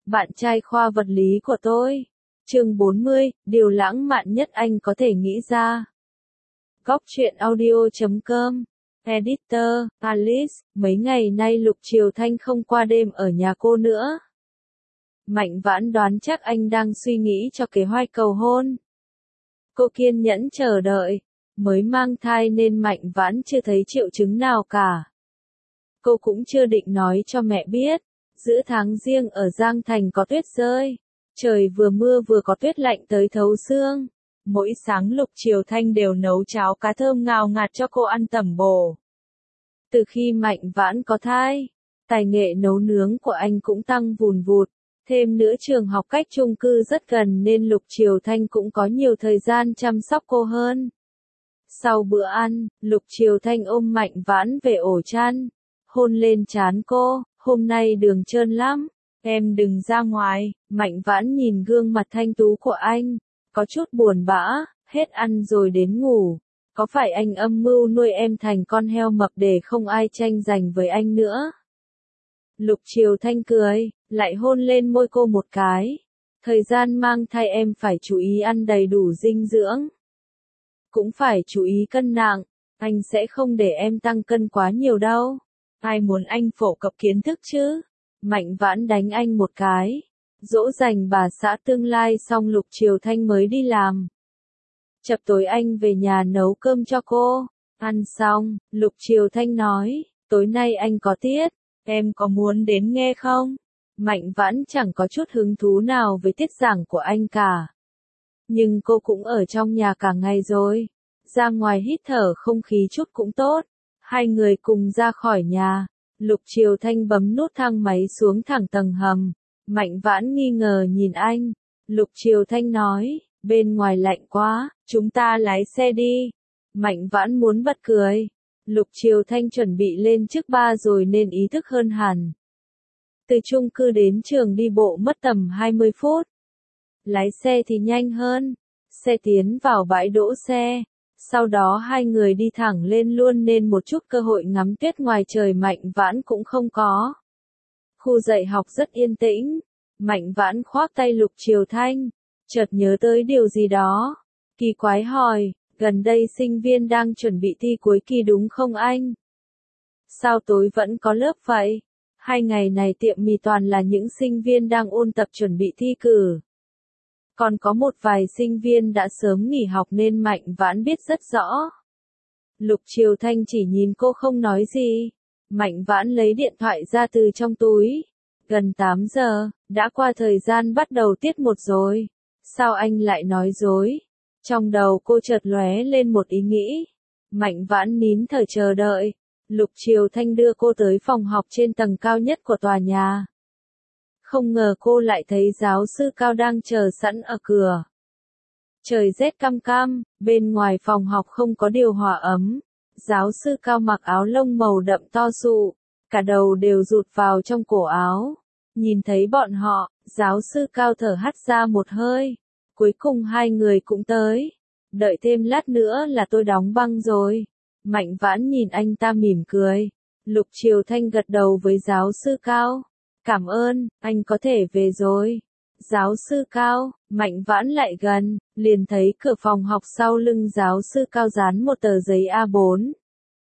bạn trai khoa vật lý của tôi. Chương 40, điều lãng mạn nhất anh có thể nghĩ ra. Góc truyện audio.com. Editor, Alice, mấy ngày nay Lục Triều Thanh không qua đêm ở nhà cô nữa. Mạnh Vãn đoán chắc anh đang suy nghĩ cho kế hoạch cầu hôn. Cô kiên nhẫn chờ đợi, mới mang thai nên Mạnh Vãn chưa thấy triệu chứng nào cả. Cô cũng chưa định nói cho mẹ biết, giữa tháng Giêng ở Giang Thành có tuyết rơi, trời vừa mưa vừa có tuyết lạnh tới thấu xương. Mỗi sáng Lục Triều Thanh đều nấu cháo cá thơm ngào ngạt cho cô ăn tẩm bổ. Từ khi Mạnh Vãn có thai, tài nghệ nấu nướng của anh cũng tăng vùn vụt. Thêm nữa trường học cách chung cư rất gần nên Lục Triều Thanh cũng có nhiều thời gian chăm sóc cô hơn. Sau bữa ăn, Lục Triều Thanh ôm Mạnh Vãn về ổ chăn, hôn lên trán cô, hôm nay đường trơn lắm, em đừng ra ngoài. Mạnh Vãn nhìn gương mặt thanh tú của anh, có chút buồn bã, hết ăn rồi đến ngủ. Có phải anh âm mưu nuôi em thành con heo mập để không ai tranh giành với anh nữa? Lục Triều Thanh cười, lại hôn lên môi cô một cái. Thời gian mang thai em phải chú ý ăn đầy đủ dinh dưỡng. Cũng phải chú ý cân nặng, anh sẽ không để em tăng cân quá nhiều đâu. Ai muốn anh phổ cập kiến thức chứ? Mạnh Vãn đánh anh một cái. Dỗ dành bà xã tương lai xong Lục Triều Thanh mới đi làm. Chập tối anh về nhà nấu cơm cho cô. Ăn xong, Lục Triều Thanh nói, tối nay anh có tiết, em có muốn đến nghe không? Mạnh Vãn chẳng có chút hứng thú nào với tiết giảng của anh cả. Nhưng cô cũng ở trong nhà cả ngày rồi. Ra ngoài hít thở không khí chút cũng tốt. Hai người cùng ra khỏi nhà. Lục Triều Thanh bấm nút thang máy xuống thẳng tầng hầm. Mạnh Vãn nghi ngờ nhìn anh. Lục Triều Thanh nói, bên ngoài lạnh quá, chúng ta lái xe đi. Mạnh Vãn muốn bật cười. Lục Triều Thanh chuẩn bị lên trước ba rồi nên ý thức hơn hẳn. Từ chung cư đến trường đi bộ mất tầm 20 phút. Lái xe thì nhanh hơn. Xe tiến vào bãi đỗ xe. Sau đó hai người đi thẳng lên luôn nên một chút cơ hội ngắm tuyết ngoài trời Mạnh Vãn cũng không có. Khu dạy học rất yên tĩnh. Mạnh Vãn khoác tay Lục Triều Thanh. Chợt nhớ tới điều gì đó. Kỳ quái hỏi, gần đây sinh viên đang chuẩn bị thi cuối kỳ đúng không anh? Sao tối vẫn có lớp vậy? 2 ngày này tiệm mì toàn là những sinh viên đang ôn tập chuẩn bị thi cử. Còn có một vài sinh viên đã sớm nghỉ học nên Mạnh Vãn biết rất rõ. Lục Triều Thanh chỉ nhìn cô không nói gì. Mạnh Vãn lấy điện thoại ra từ trong túi. Gần 8 giờ, đã qua thời gian bắt đầu tiết 1 rồi. Sao anh lại nói dối? Trong đầu cô chợt lóe lên một ý nghĩ. Mạnh Vãn nín thở chờ đợi. Lục Triều Thanh đưa cô tới phòng học trên tầng cao nhất của tòa nhà. Không ngờ cô lại thấy giáo sư Cao đang chờ sẵn ở cửa. Trời rét căm căm, bên ngoài phòng học không có điều hòa ấm. Giáo sư Cao mặc áo lông màu đậm to sụ, cả đầu đều rụt vào trong cổ áo. Nhìn thấy bọn họ, giáo sư Cao thở hắt ra một hơi. Cuối cùng hai người cũng tới. Đợi thêm lát nữa là tôi đóng băng rồi. Mạnh Vãn nhìn anh ta mỉm cười. Lục Triều Thanh gật đầu với giáo sư Cao. Cảm ơn, anh có thể về rồi. Giáo sư Cao, Mạnh Vãn lại gần, liền thấy cửa phòng học sau lưng giáo sư Cao dán một tờ giấy A4.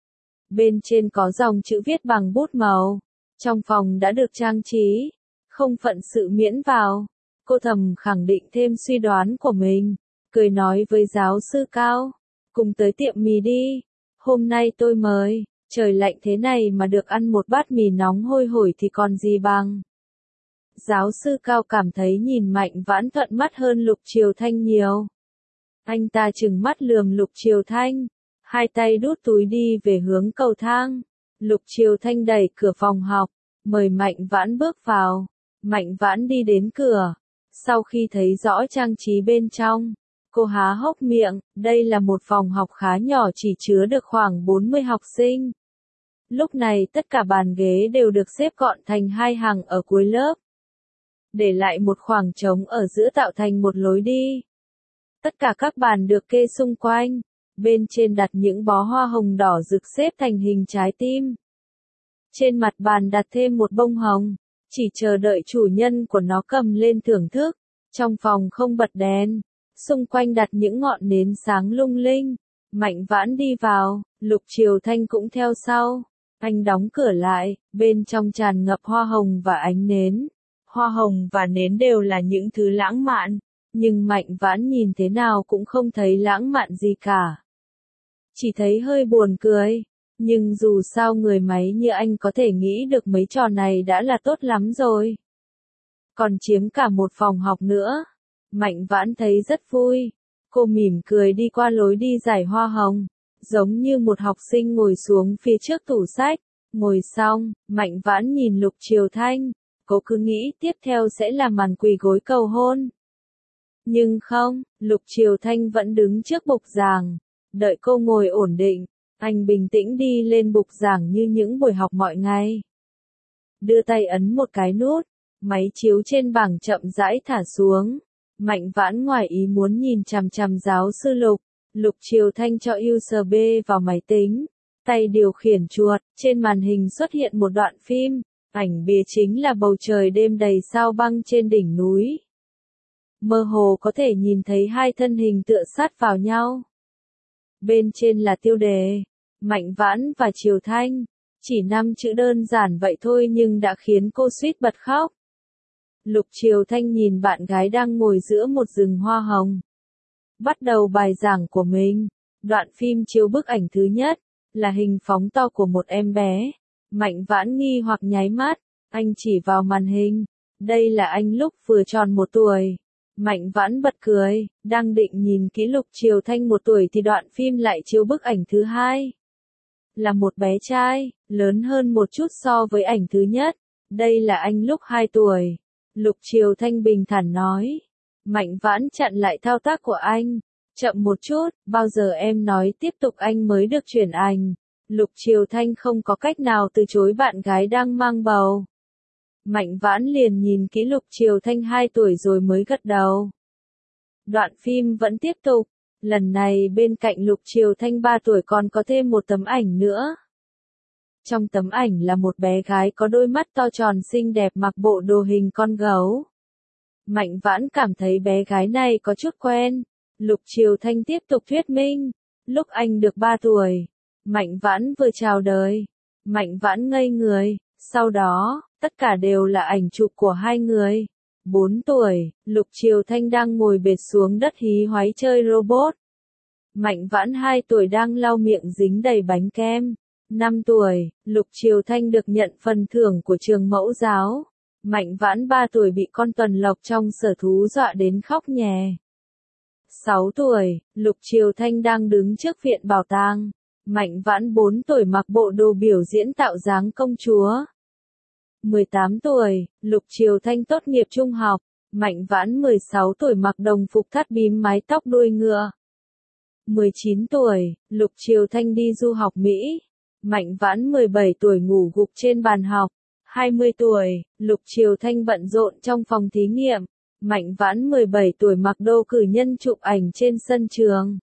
Bên trên có dòng chữ viết bằng bút màu. Trong phòng đã được trang trí. Không phận sự miễn vào. Cô thầm khẳng định thêm suy đoán của mình. Cười nói với giáo sư Cao. Cùng tới tiệm mì đi. Hôm nay tôi mời. Trời lạnh thế này mà được ăn một bát mì nóng hôi hổi thì còn gì bằng. Giáo sư Cao cảm thấy nhìn Mạnh Vãn thuận mắt hơn Lục Triều Thanh nhiều. Anh ta trừng mắt lườm Lục Triều Thanh. Hai tay đút túi đi về hướng cầu thang. Lục Triều Thanh đẩy cửa phòng học. Mời Mạnh Vãn bước vào. Mạnh Vãn đi đến cửa. Sau khi thấy rõ trang trí bên trong, cô há hốc miệng. Đây là một phòng học khá nhỏ chỉ chứa được khoảng 40 học sinh. Lúc này tất cả bàn ghế đều được xếp gọn thành 2 hàng ở cuối lớp. Để lại một khoảng trống ở giữa tạo thành một lối đi. Tất cả các bàn được kê xung quanh. Bên trên đặt những bó hoa hồng đỏ rực xếp thành hình trái tim. Trên mặt bàn đặt thêm một bông hồng. chỉ chờ đợi chủ nhân của nó cầm lên thưởng thức. Trong phòng không bật đèn, xung quanh đặt những ngọn nến sáng lung linh. Mạnh Vãn đi vào, Lục Triều Thanh cũng theo sau. Anh đóng cửa lại, bên trong tràn ngập hoa hồng và ánh nến. Hoa hồng và nến đều là những thứ lãng mạn, nhưng Mạnh Vãn nhìn thế nào cũng không thấy lãng mạn gì cả. Chỉ thấy hơi buồn cười, nhưng dù sao người máy như anh có thể nghĩ được mấy trò này đã là tốt lắm rồi. Còn chiếm cả một phòng học nữa. Mạnh Vãn thấy rất vui. Cô mỉm cười đi qua lối đi giải hoa hồng, giống như một học sinh ngồi xuống phía trước tủ sách. Ngồi xong, Mạnh Vãn nhìn Lục Triều Thanh, cô cứ nghĩ tiếp theo sẽ là màn quỳ gối cầu hôn. Nhưng không, Lục Triều Thanh vẫn đứng trước bục giảng, đợi cô ngồi ổn định, anh bình tĩnh đi lên bục giảng như những buổi học mọi ngày. Đưa tay ấn một cái nút, máy chiếu trên bảng chậm rãi thả xuống. Mạnh Vãn ngoài ý muốn nhìn chằm chằm giáo sư Lục. Lục Triều Thanh cho USB vào máy tính, tay điều khiển chuột, trên màn hình xuất hiện một đoạn phim, ảnh bìa chính là bầu trời đêm đầy sao băng trên đỉnh núi. Mơ hồ có thể nhìn thấy hai thân hình tựa sát vào nhau. Bên trên là tiêu đề, Mạnh Vãn và Triều Thanh, chỉ 5 chữ đơn giản vậy thôi nhưng đã khiến cô suýt bật khóc. Lục Triều Thanh nhìn bạn gái đang ngồi giữa một rừng hoa hồng. Bắt đầu bài giảng của mình. Đoạn phim chiếu bức ảnh thứ nhất, là hình phóng to của một em bé. Mạnh Vãn nghi hoặc nháy mắt, anh chỉ vào màn hình. Đây là anh lúc vừa tròn 1 tuổi. Mạnh Vãn bật cười, đang định nhìn kỹ Lục Triều Thanh 1 tuổi thì đoạn phim lại chiếu bức ảnh thứ hai. Là một bé trai, lớn hơn một chút so với ảnh thứ nhất. Đây là anh lúc 2 tuổi. Lục Triều Thanh bình thản nói. Mạnh Vãn chặn lại thao tác của anh. Chậm một chút, bao giờ em nói tiếp tục anh mới được chuyển ảnh. Lục Triều Thanh không có cách nào từ chối bạn gái đang mang bầu. Mạnh Vãn liền nhìn kỹ Lục Triều Thanh 2 tuổi rồi mới gật đầu. Đoạn phim vẫn tiếp tục. Lần này bên cạnh Lục Triều Thanh 3 tuổi còn có thêm một tấm ảnh nữa. Trong tấm ảnh là một bé gái có đôi mắt to tròn xinh đẹp mặc bộ đồ hình con gấu. Mạnh Vãn cảm thấy bé gái này có chút quen. Lục Triều Thanh tiếp tục thuyết minh. Lúc anh được 3 tuổi, Mạnh Vãn vừa chào đời. Mạnh Vãn ngây người, sau đó, tất cả đều là ảnh chụp của hai người. 4 tuổi, Lục Triều Thanh đang ngồi bệt xuống đất hí hoáy chơi robot. Mạnh Vãn 2 tuổi đang lau miệng dính đầy bánh kem. 5 tuổi, Lục Triều Thanh được nhận phần thưởng của trường mẫu giáo. Mạnh Vãn 3 tuổi bị con tuần lộc trong sở thú dọa đến khóc nhè. 6 tuổi, Lục Triều Thanh đang đứng trước viện bảo tàng. Mạnh Vãn 4 tuổi mặc bộ đồ biểu diễn tạo dáng công chúa. 18 tuổi, Lục Triều Thanh tốt nghiệp trung học. Mạnh Vãn 16 tuổi mặc đồng phục thắt bím mái tóc đuôi ngựa. 19 tuổi, Lục Triều Thanh đi du học Mỹ. Mạnh Vãn 17 tuổi ngủ gục trên bàn học. 20 tuổi, Lục Triều Thanh bận rộn trong phòng thí nghiệm. Mạnh Vãn 17 tuổi mặc đồ cử nhân chụp ảnh trên sân trường.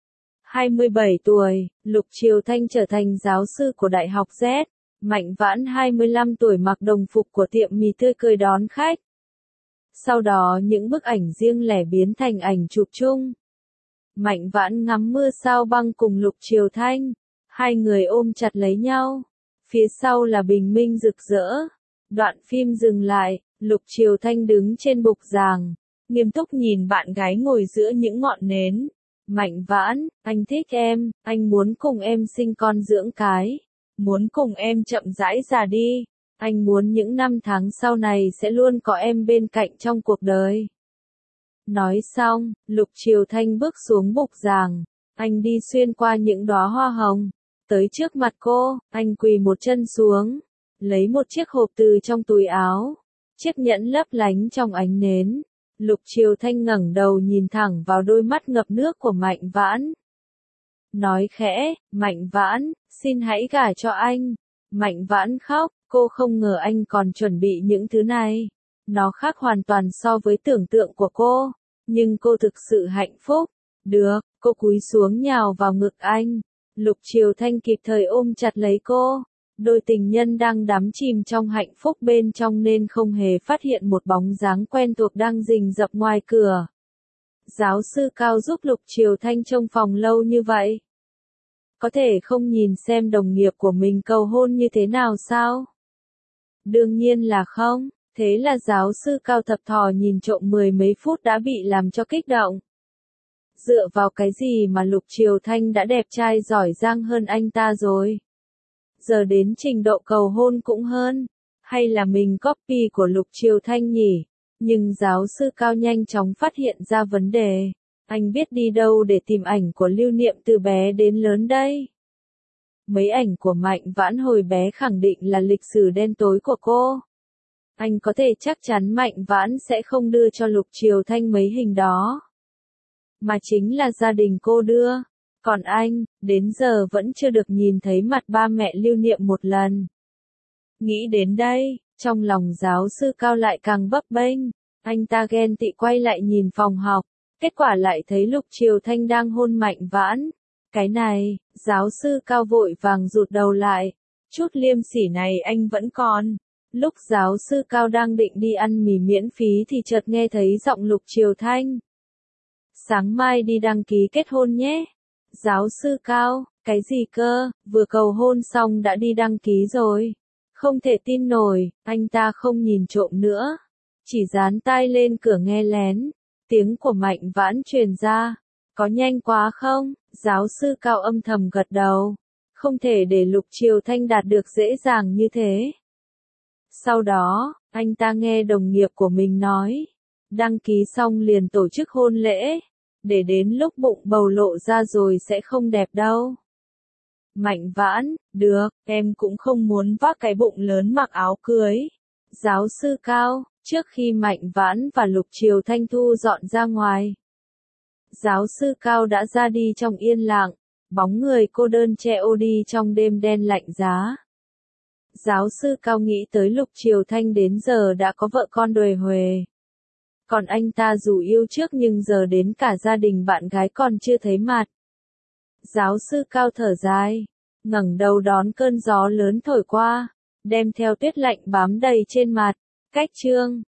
27 tuổi, Lục Triều Thanh trở thành giáo sư của Đại học Z. Mạnh Vãn 25 tuổi mặc đồng phục của tiệm mì tươi cười đón khách. Sau đó những bức ảnh riêng lẻ biến thành ảnh chụp chung. Mạnh Vãn ngắm mưa sao băng cùng Lục Triều Thanh. Hai người ôm chặt lấy nhau. Phía sau là bình minh rực rỡ. Đoạn phim dừng lại, Lục Triều Thanh đứng trên bục giảng, nghiêm túc nhìn bạn gái ngồi giữa những ngọn nến. Mạnh Vãn, anh thích em, anh muốn cùng em sinh con dưỡng cái. Muốn cùng em chậm rãi già đi. Anh muốn những năm tháng sau này sẽ luôn có em bên cạnh trong cuộc đời. Nói xong, Lục Triều Thanh bước xuống bục giảng. Anh đi xuyên qua những đóa hoa hồng. Tới trước mặt cô, anh quỳ một chân xuống. Lấy một chiếc hộp từ trong túi áo. Chiếc nhẫn lấp lánh trong ánh nến. Lục Triều Thanh ngẩng đầu nhìn thẳng vào đôi mắt ngập nước của Mạnh Vãn. Nói khẽ, Mạnh Vãn, xin hãy gả cho anh. Mạnh Vãn khóc, cô không ngờ anh còn chuẩn bị những thứ này. Nó khác hoàn toàn so với tưởng tượng của cô. Nhưng cô thực sự hạnh phúc. Được, cô cúi xuống nhào vào ngực anh. Lục Triều Thanh kịp thời ôm chặt lấy cô. Đôi tình nhân đang đắm chìm trong hạnh phúc bên trong nên không hề phát hiện một bóng dáng quen thuộc đang rình rập ngoài cửa. Giáo sư Cao giúp Lục Triều Thanh trong phòng lâu như vậy. Có thể không nhìn xem đồng nghiệp của mình cầu hôn như thế nào sao? Đương nhiên là không, thế là giáo sư Cao thập thò nhìn trộm mười mấy phút đã bị làm cho kích động. Dựa vào cái gì mà Lục Triều Thanh đã đẹp trai giỏi giang hơn anh ta rồi? Giờ đến trình độ cầu hôn cũng hơn. Hay là mình copy của Lục Triều Thanh nhỉ? Nhưng giáo sư Cao nhanh chóng phát hiện ra vấn đề. Anh biết đi đâu để tìm ảnh của Lưu Niệm từ bé đến lớn đây? Mấy ảnh của Mạnh Vãn hồi bé khẳng định là lịch sử đen tối của cô. Anh có thể chắc chắn Mạnh Vãn sẽ không đưa cho Lục Triều Thanh mấy hình đó. Mà chính là gia đình cô đưa. Còn anh, đến giờ vẫn chưa được nhìn thấy mặt ba mẹ Lưu Niệm một lần. Nghĩ đến đây, trong lòng giáo sư Cao lại càng bấp bênh. Anh ta ghen tị quay lại nhìn phòng học. Kết quả lại thấy Lục Triều Thanh đang hôn Mạnh Vãn. Cái này, giáo sư Cao vội vàng rụt đầu lại. Chút liêm sỉ này anh vẫn còn. Lúc giáo sư Cao đang định đi ăn mì miễn phí thì chợt nghe thấy giọng Lục Triều Thanh. Sáng mai đi đăng ký kết hôn nhé. Giáo sư Cao, cái gì cơ, vừa cầu hôn xong đã đi đăng ký rồi. Không thể tin nổi, anh ta không nhìn trộm nữa. Chỉ dán tai lên cửa nghe lén. Tiếng của Mạnh Vãn truyền ra. Có nhanh quá không? Giáo sư Cao âm thầm gật đầu. Không thể để Lục Triều Thanh đạt được dễ dàng như thế. Sau đó, anh ta nghe đồng nghiệp của mình nói. Đăng ký xong liền tổ chức hôn lễ. Để đến lúc bụng bầu lộ ra rồi sẽ không đẹp đâu. Mạnh Vãn, được, em cũng không muốn vác cái bụng lớn mặc áo cưới. Giáo sư Cao, trước khi Mạnh Vãn và Lục Triều Thanh thu dọn ra ngoài. Giáo sư Cao đã ra đi trong yên lặng, bóng người cô đơn che ô đi trong đêm đen lạnh giá. Giáo sư Cao nghĩ tới Lục Triều Thanh đến giờ đã có vợ con đồi huề. Còn anh ta dù yêu trước nhưng giờ đến cả gia đình bạn gái còn chưa thấy mặt. Giáo sư Cao thở dài, ngẩng đầu đón cơn gió lớn thổi qua, đem theo tuyết lạnh bám đầy trên mặt. Cách chương